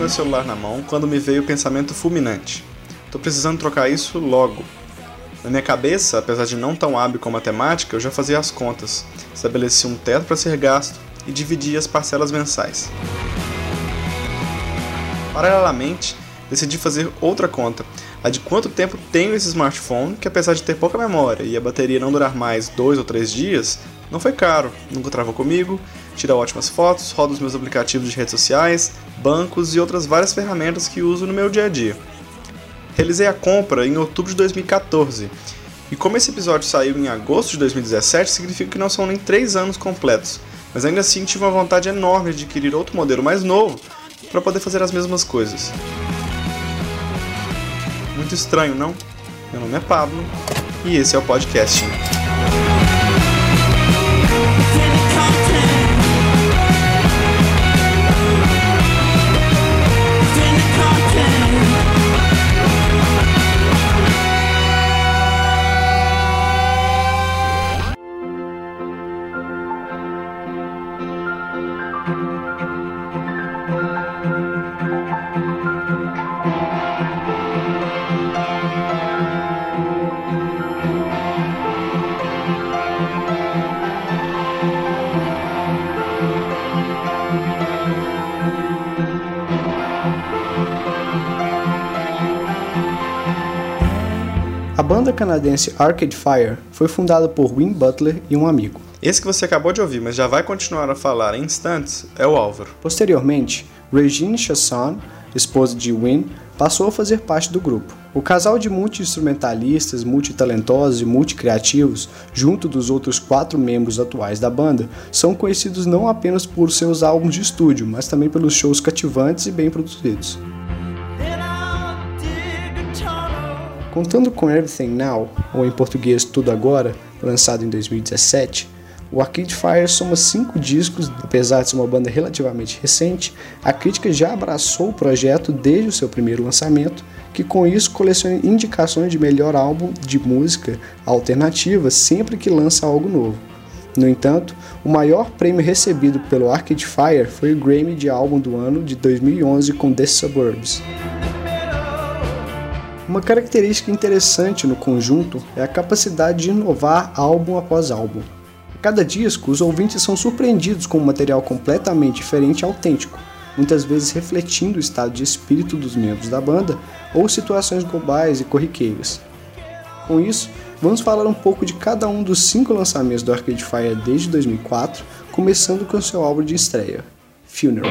meu celular na mão quando me veio o pensamento fulminante. Tô precisando trocar isso logo. Na minha cabeça, apesar de não tão hábil com matemática, eu já fazia as contas, estabeleci um teto para ser gasto e dividia as parcelas mensais. Paralelamente, decidi fazer outra conta, a de quanto tempo tenho esse smartphone, que apesar de ter pouca memória e a bateria não durar mais 2 ou 3 dias, não foi caro, nunca travou comigo, tira ótimas fotos, roda os meus aplicativos de redes sociais, bancos e outras várias ferramentas que uso no meu dia a dia. Realizei a compra em outubro de 2014, e como esse episódio saiu em agosto de 2017, significa que não são nem 3 anos completos, mas ainda assim tive uma vontade enorme de adquirir outro modelo mais novo para poder fazer as mesmas coisas. Muito estranho, não? Meu nome é Pablo e esse é o podcast. A banda canadense Arcade Fire foi fundada por Win Butler e um amigo. Esse que você acabou de ouvir, mas já vai continuar a falar em instantes, é o Álvaro. Posteriormente, Regine Chasson, esposa de Win, passou a fazer parte do grupo. O casal de multi-instrumentalistas, multitalentosos e multicriativos, junto dos outros 4 membros atuais da banda, são conhecidos não apenas por seus álbuns de estúdio, mas também pelos shows cativantes e bem produzidos. Contando com Everything Now, ou em português Tudo Agora, lançado em 2017, o Arcade Fire soma 5 discos. Apesar de ser uma banda relativamente recente, a crítica já abraçou o projeto desde o seu primeiro lançamento, que com isso coleciona indicações de melhor álbum de música alternativa sempre que lança algo novo. No entanto, o maior prêmio recebido pelo Arcade Fire foi o Grammy de Álbum do Ano de 2011 com The Suburbs. Uma característica interessante no conjunto é a capacidade de inovar álbum após álbum. A cada disco, os ouvintes são surpreendidos com um material completamente diferente e autêntico, muitas vezes refletindo o estado de espírito dos membros da banda ou situações globais e corriqueiras. Com isso, vamos falar um pouco de cada um dos 5 lançamentos do Arcade Fire desde 2004, começando com seu álbum de estreia, Funeral.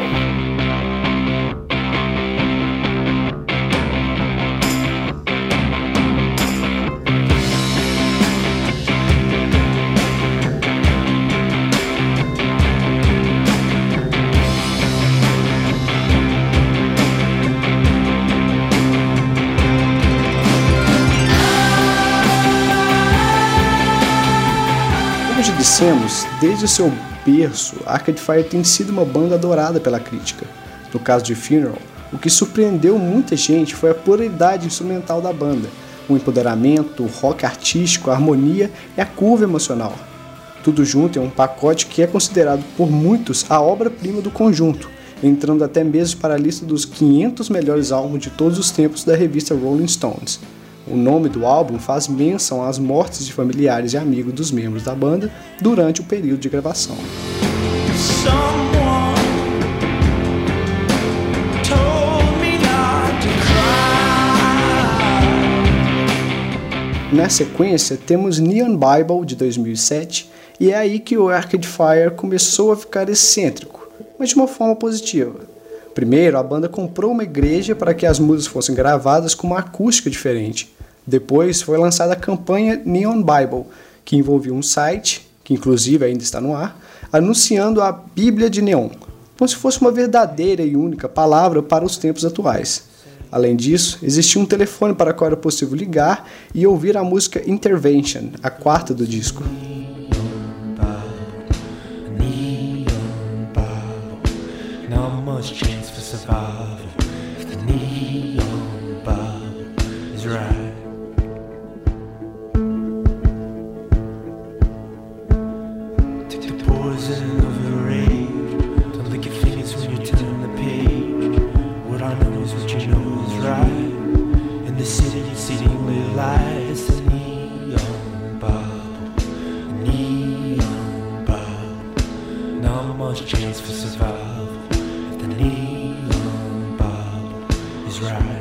Dissemos, desde o seu berço, Arcade Fire tem sido uma banda adorada pela crítica. No caso de Funeral, o que surpreendeu muita gente foi a pluralidade instrumental da banda, o empoderamento, o rock artístico, a harmonia e a curva emocional. Tudo junto em um pacote que é considerado por muitos a obra-prima do conjunto, entrando até mesmo para a lista dos 500 melhores álbuns de todos os tempos da revista Rolling Stones. O nome do álbum faz menção às mortes de familiares e amigos dos membros da banda durante o período de gravação. Na sequência, temos Neon Bible, de 2007, e é aí que o Arcade Fire começou a ficar excêntrico, mas de uma forma positiva. Primeiro, a banda comprou uma igreja para que as músicas fossem gravadas com uma acústica diferente. Depois foi lançada a campanha Neon Bible, que envolvia um site, que inclusive ainda está no ar, anunciando a Bíblia de Neon, como se fosse uma verdadeira e única palavra para os tempos atuais. Além disso, existia um telefone para o qual era possível ligar e ouvir a música Intervention, a 4ª do disco. the city exceedingly light. It's the neon bulb, neon bulb. Not much chance for survival if the neon bulb is right.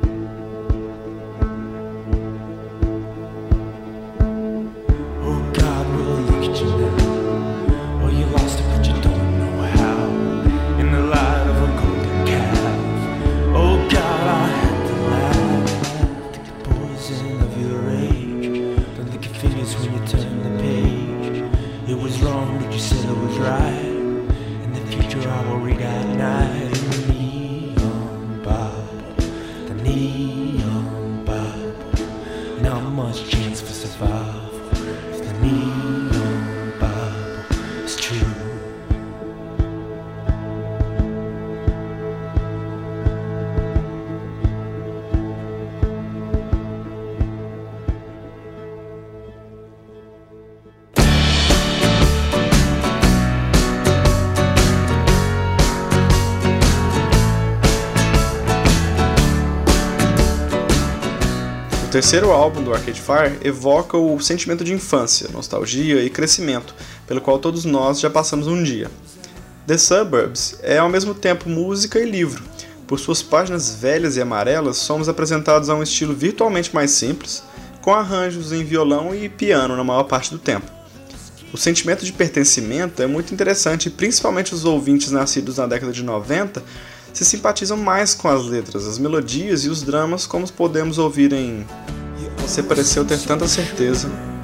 O terceiro álbum do Arcade Fire evoca o sentimento de infância, nostalgia e crescimento, pelo qual todos nós já passamos um dia. The Suburbs é ao mesmo tempo música e livro. Por suas páginas velhas e amarelas, somos apresentados a um estilo virtualmente mais simples, com arranjos em violão e piano na maior parte do tempo. O sentimento de pertencimento é muito interessante e principalmente os ouvintes nascidos na década de 90 se simpatizam mais com as letras, as melodias e os dramas, como podemos ouvir em Você Pareceu Ter Tanta Certeza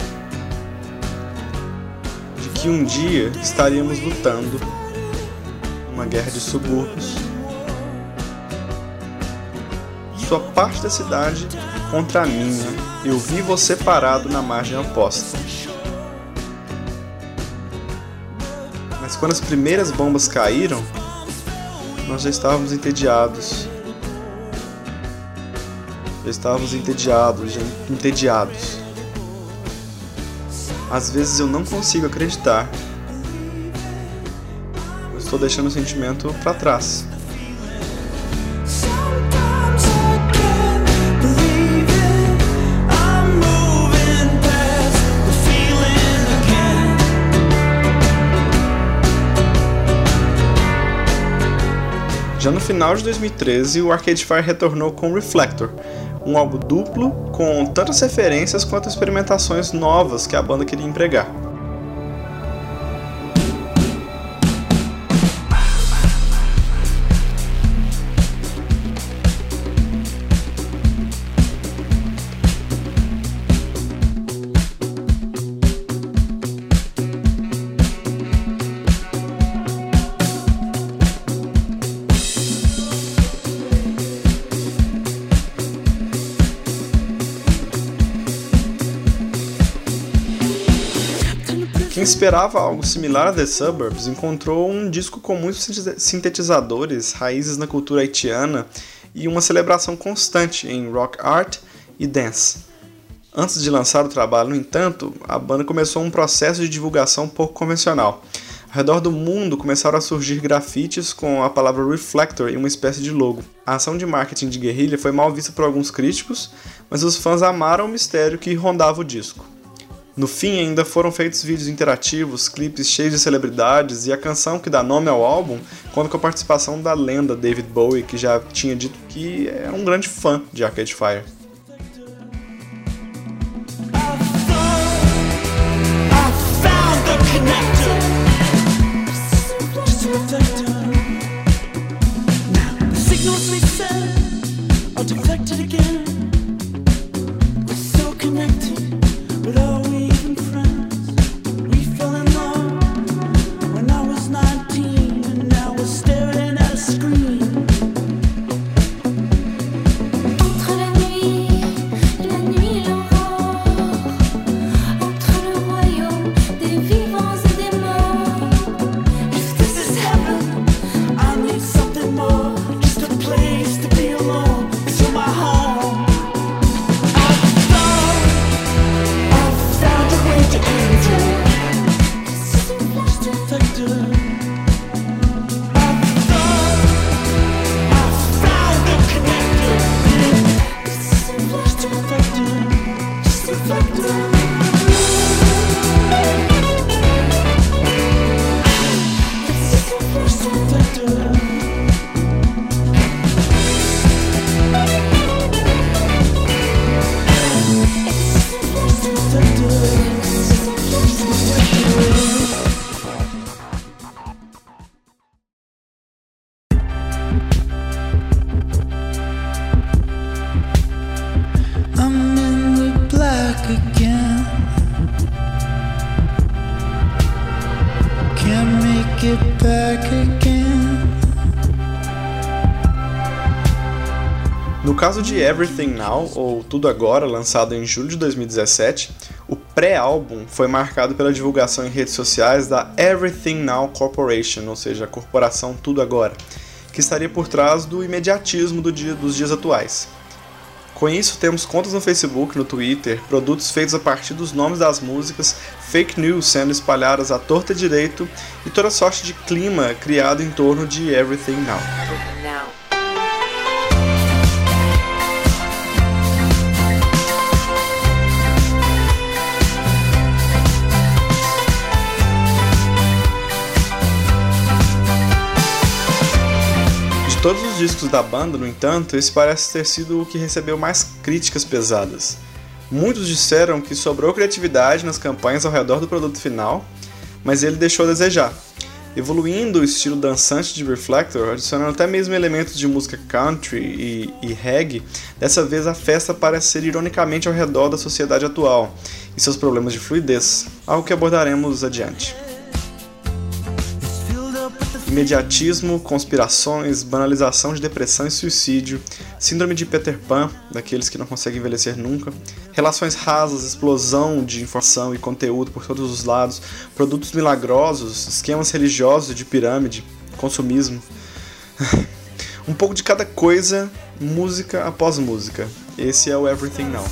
de que um dia estaríamos lutando numa guerra de subúrbios, sua parte da cidade contra a minha, eu vi você parado na margem oposta. Mas quando as primeiras bombas caíram, nós já estávamos entediados. Entediados. Às vezes eu não consigo acreditar. Eu estou deixando o sentimento para trás. Já no final de 2013, o Arcade Fire retornou com Reflector, um álbum duplo com tantas referências quanto experimentações novas que a banda queria empregar. Quem esperava algo similar a The Suburbs encontrou um disco com muitos sintetizadores, raízes na cultura haitiana e uma celebração constante em rock art e dance. Antes de lançar o trabalho, no entanto, a banda começou um processo de divulgação pouco convencional. Ao redor do mundo começaram a surgir grafites com a palavra Reflector em uma espécie de logo. A ação de marketing de guerrilha foi mal vista por alguns críticos, mas os fãs amaram o mistério que rondava o disco. No fim, ainda foram feitos vídeos interativos, clipes cheios de celebridades e a canção que dá nome ao álbum conta com a participação da lenda David Bowie, que já tinha dito que era um grande fã de Arcade Fire. More, just a place to be alone. It's my home. it back again. No caso de Everything Now, ou Tudo Agora, lançado em julho de 2017, o pré-álbum foi marcado pela divulgação em redes sociais da Everything Now Corporation, ou seja, a corporação Tudo Agora, que estaria por trás do imediatismo dos dias atuais. Com isso, temos contas no Facebook, no Twitter, produtos feitos a partir dos nomes das músicas, fake news sendo espalhadas à torta e direito e toda sorte de clima criado em torno de Everything Now. De todos os discos da banda, no entanto, esse parece ter sido o que recebeu mais críticas pesadas. Muitos disseram que sobrou criatividade nas campanhas ao redor do produto final, mas ele deixou a desejar, evoluindo o estilo dançante de Reflector, adicionando até mesmo elementos de música country e reggae. Dessa vez a festa parece ser ironicamente ao redor da sociedade atual e seus problemas de fluidez, algo que abordaremos adiante. Imediatismo, conspirações, banalização de depressão e suicídio, síndrome de Peter Pan, daqueles que não conseguem envelhecer nunca, relações rasas, explosão de informação e conteúdo por todos os lados, produtos milagrosos, esquemas religiosos de pirâmide, consumismo. Um pouco de cada coisa, música após música. Esse é o Everything Now.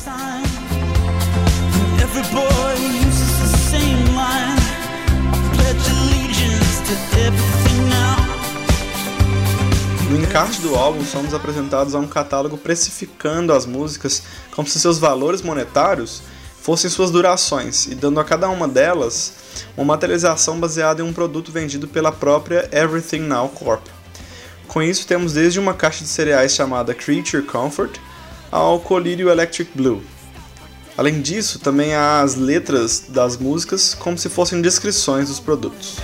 No encarte do álbum, somos apresentados a um catálogo precificando as músicas como se seus valores monetários fossem suas durações e dando a cada uma delas uma materialização baseada em um produto vendido pela própria Everything Now Corp. Com isso, temos desde uma caixa de cereais chamada Creature Comfort ao colírio Electric Blue. Além disso, também há as letras das músicas como se fossem descrições dos produtos.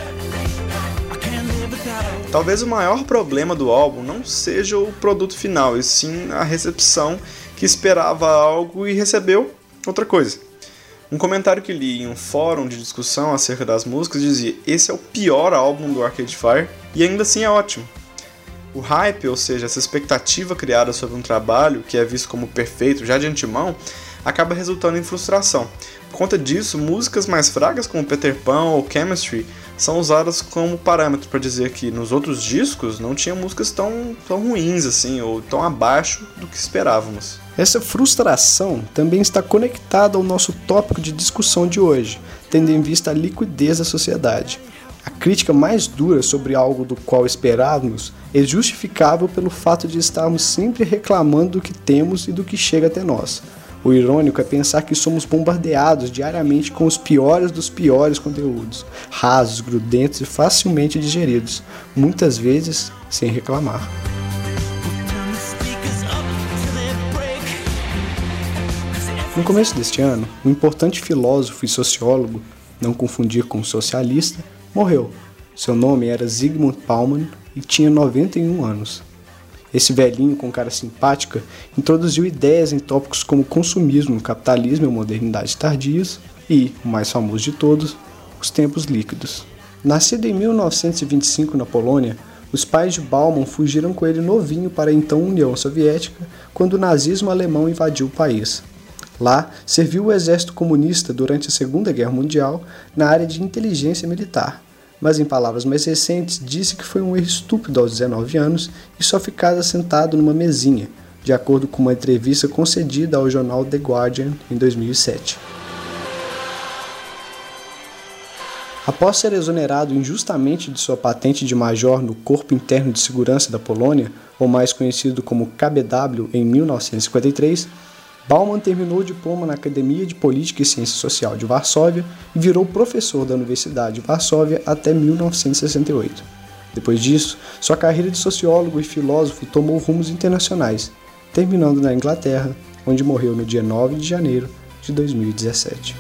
Talvez o maior problema do álbum não seja o produto final, e sim a recepção que esperava algo e recebeu outra coisa. Um comentário que li em um fórum de discussão acerca das músicas dizia: esse é o pior álbum do Arcade Fire e ainda assim é ótimo. O hype, ou seja, essa expectativa criada sobre um trabalho que é visto como perfeito já de antemão, acaba resultando em frustração. Por conta disso, músicas mais fracas como Peter Pan ou Chemistry são usadas como parâmetro para dizer que nos outros discos não tinha músicas tão ruins assim, ou tão abaixo do que esperávamos. Essa frustração também está conectada ao nosso tópico de discussão de hoje, tendo em vista a liquidez da sociedade. A crítica mais dura sobre algo do qual esperávamos é justificável pelo fato de estarmos sempre reclamando do que temos e do que chega até nós. O irônico é pensar que somos bombardeados diariamente com os piores dos piores conteúdos, rasos, grudentos e facilmente digeridos, muitas vezes sem reclamar. No começo deste ano, um importante filósofo e sociólogo, não confundir com socialista, morreu. Seu nome era Zygmunt Bauman e tinha 91 anos. Esse velhinho com cara simpática introduziu ideias em tópicos como consumismo, capitalismo e modernidade tardias e, o mais famoso de todos, os tempos líquidos. Nascido em 1925 na Polônia, os pais de Bauman fugiram com ele novinho para a então União Soviética quando o nazismo alemão invadiu o país. Lá, serviu o exército comunista durante a Segunda Guerra Mundial na área de inteligência militar, mas em palavras mais recentes disse que foi um erro estúpido aos 19 anos e só ficava sentado numa mesinha, de acordo com uma entrevista concedida ao jornal The Guardian em 2007. Após ser exonerado injustamente de sua patente de major no Corpo Interno de Segurança da Polônia, ou mais conhecido como KBW, em 1953, Bauman terminou o diploma na Academia de Política e Ciência Social de Varsóvia e virou professor da Universidade de Varsóvia até 1968. Depois disso, sua carreira de sociólogo e filósofo tomou rumos internacionais, terminando na Inglaterra, onde morreu no dia 9 de janeiro de 2017.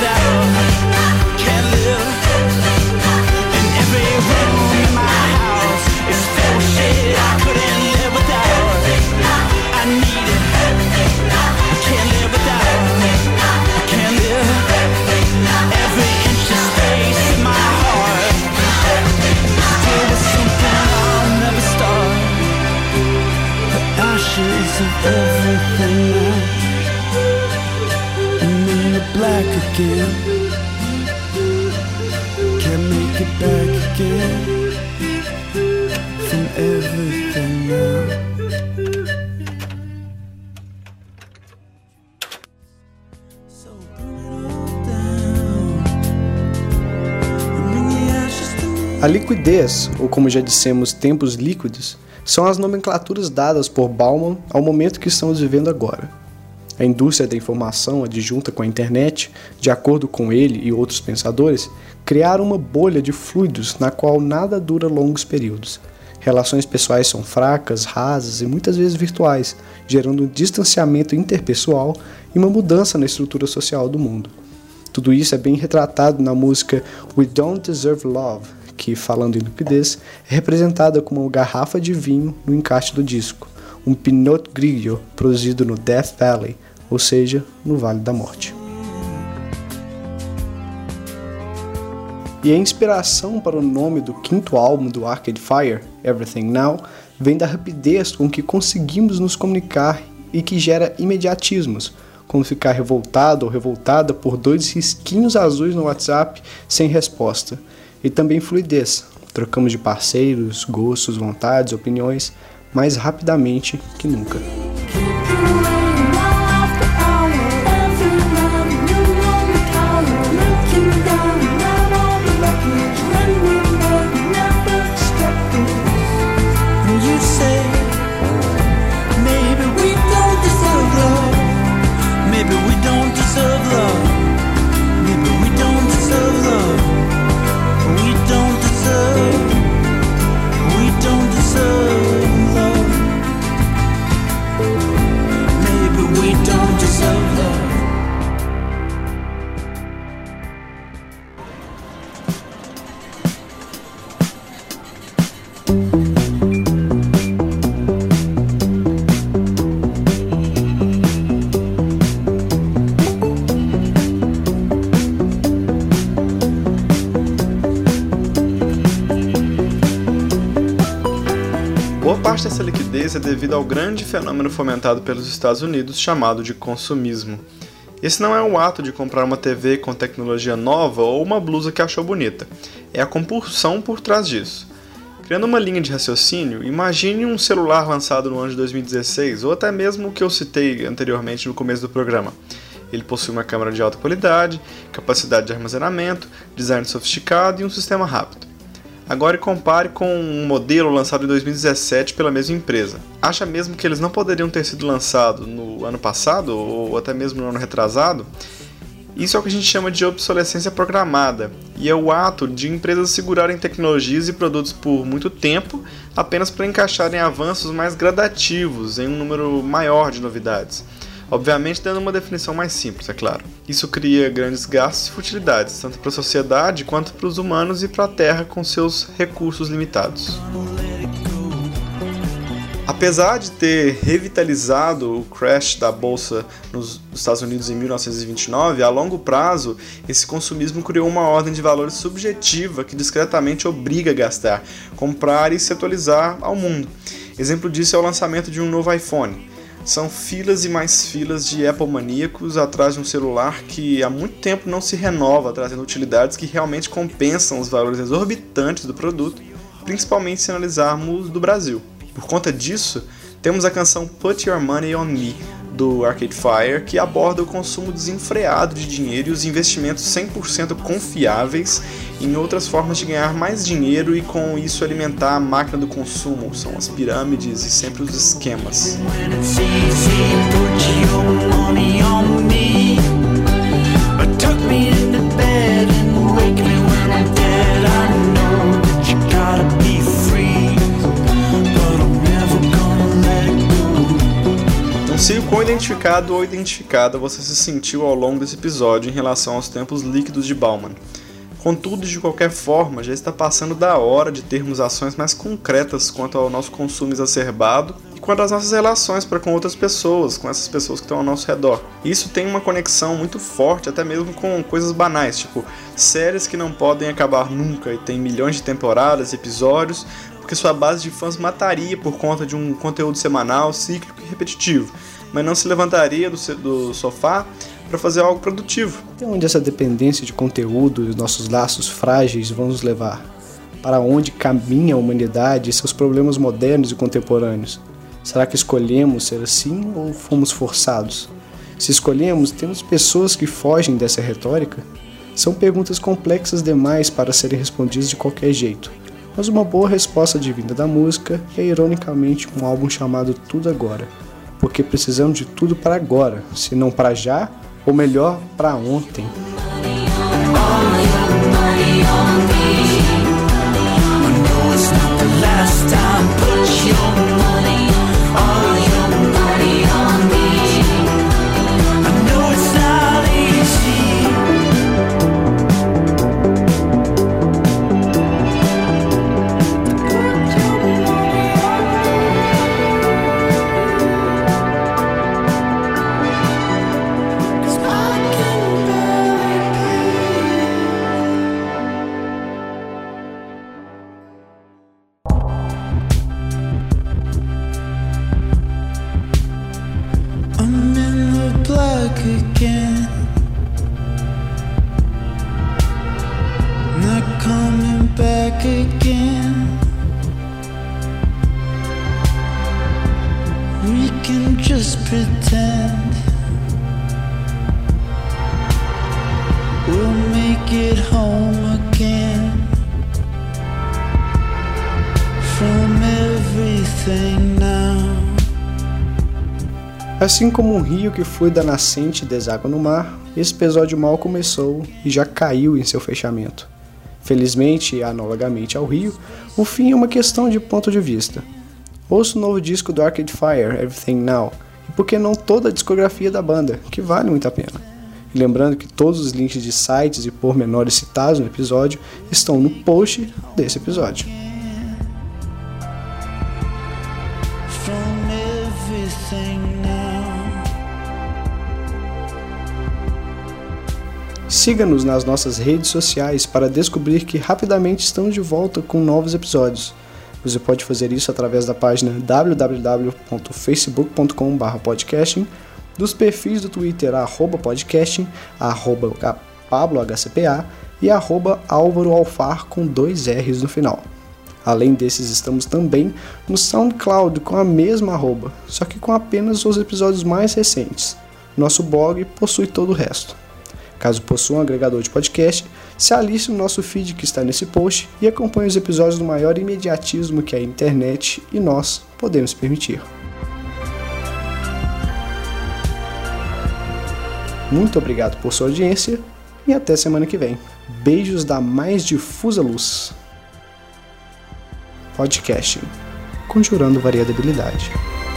Can't live in every room in my house. black again. Can't make it back again from everything now. So burn it all down and bring the ashes to me. A liquidez, ou como já dissemos, tempos líquidos, são as nomenclaturas dadas por Bauman ao momento que estamos vivendo agora. A indústria da informação adjunta com a internet, de acordo com ele e outros pensadores, criaram uma bolha de fluidos na qual nada dura longos períodos. Relações pessoais são fracas, rasas e muitas vezes virtuais, gerando um distanciamento interpessoal e uma mudança na estrutura social do mundo. Tudo isso é bem retratado na música We Don't Deserve Love, que, falando em liquidez, é representada como uma garrafa de vinho no encarte do disco, um Pinot Grigio produzido no Death Valley, ou seja, no Vale da Morte. E a inspiração para o nome do quinto álbum do Arcade Fire, Everything Now, vem da rapidez com que conseguimos nos comunicar e que gera imediatismos, como ficar revoltado ou revoltada por 2 risquinhos azuis no WhatsApp sem resposta. E também fluidez, trocamos de parceiros, gostos, vontades, opiniões, mais rapidamente que nunca. Boa parte dessa liquidez é devido ao grande fenômeno fomentado pelos Estados Unidos chamado de consumismo. Esse não é o ato de comprar uma TV com tecnologia nova ou uma blusa que achou bonita, é a compulsão por trás disso. Criando uma linha de raciocínio, imagine um celular lançado no ano de 2016, ou até mesmo o que eu citei anteriormente no começo do programa. Ele possui uma câmera de alta qualidade, capacidade de armazenamento, design sofisticado e um sistema rápido. Agora compare com um modelo lançado em 2017 pela mesma empresa. Acha mesmo que eles não poderiam ter sido lançados no ano passado ou até mesmo no ano retrasado? Isso é o que a gente chama de obsolescência programada, e é o ato de empresas segurarem tecnologias e produtos por muito tempo apenas para encaixarem avanços mais gradativos em um número maior de novidades. Obviamente dando uma definição mais simples, é claro. Isso cria grandes gastos e futilidades, tanto para a sociedade quanto para os humanos e para a Terra com seus recursos limitados. Apesar de ter revitalizado o crash da bolsa nos Estados Unidos em 1929, a longo prazo, esse consumismo criou uma ordem de valores subjetiva que discretamente obriga a gastar, comprar e se atualizar ao mundo. Exemplo disso é o lançamento de um novo iPhone. São filas e mais filas de Apple maníacos atrás de um celular que há muito tempo não se renova, trazendo utilidades que realmente compensam os valores exorbitantes do produto, principalmente se analisarmos do Brasil. Por conta disso, temos a canção Put Your Money On Me, do Arcade Fire, que aborda o consumo desenfreado de dinheiro e os investimentos 100% confiáveis em outras formas de ganhar mais dinheiro e com isso alimentar a máquina do consumo. São as pirâmides e sempre os esquemas. Não sei o quão identificado ou identificada você se sentiu ao longo desse episódio em relação aos tempos líquidos de Bauman. Contudo, de qualquer forma, já está passando da hora de termos ações mais concretas quanto ao nosso consumo exacerbado e quanto às nossas relações para com outras pessoas, com essas pessoas que estão ao nosso redor. Isso tem uma conexão muito forte, até mesmo com coisas banais, tipo séries que não podem acabar nunca e tem milhões de temporadas, episódios, porque sua base de fãs mataria por conta de um conteúdo semanal, cíclico e repetitivo, mas não se levantaria do sofá para fazer algo produtivo. Até onde essa dependência de conteúdo e os nossos laços frágeis vão nos levar? Para onde caminha a humanidade e seus problemas modernos e contemporâneos? Será que escolhemos ser assim ou fomos forçados? Se escolhemos, temos pessoas que fogem dessa retórica? São perguntas complexas demais para serem respondidas de qualquer jeito, mas uma boa resposta advinda da música é ironicamente um álbum chamado Tudo Agora, porque precisamos de tudo para agora, se não para já, ou melhor, para ontem. I'm in the black again, not coming back again. We can just pretend we'll make it home again. From everything now. Assim como um rio que flui da nascente e deságua no mar, esse episódio mal começou e já caiu em seu fechamento. Felizmente e analogamente ao rio, o fim é uma questão de ponto de vista. Ouça o novo disco do Arcade Fire, Everything Now, e por que não toda a discografia da banda, que vale muito a pena. E lembrando que todos os links de sites e pormenores citados no episódio estão no post desse episódio. From everything now. Siga-nos nas nossas redes sociais para descobrir que rapidamente estamos de volta com novos episódios. Você pode fazer isso através da página www.facebook.com/podcasting, dos perfis do Twitter @podcasting, @pablohcpa e @alvaroalfar com 2 R's no final. Além desses, estamos também no SoundCloud com a mesma arroba, só que com apenas os episódios mais recentes. Nosso blog possui todo o resto. Caso possua um agregador de podcast, se aliste no nosso feed que está nesse post e acompanhe os episódios do maior imediatismo que a internet e nós podemos permitir. Muito obrigado por sua audiência e até semana que vem. Beijos da mais difusa luz. Podcasting, conjurando variabilidade.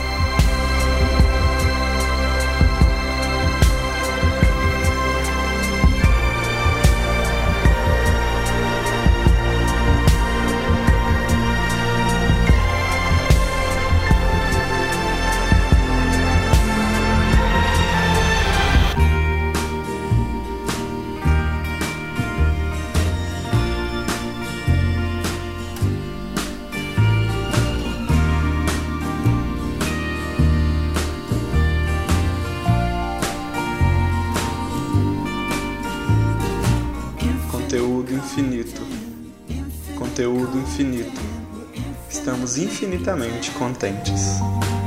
Conteúdo infinito. Conteúdo infinito. Estamos infinitamente contentes.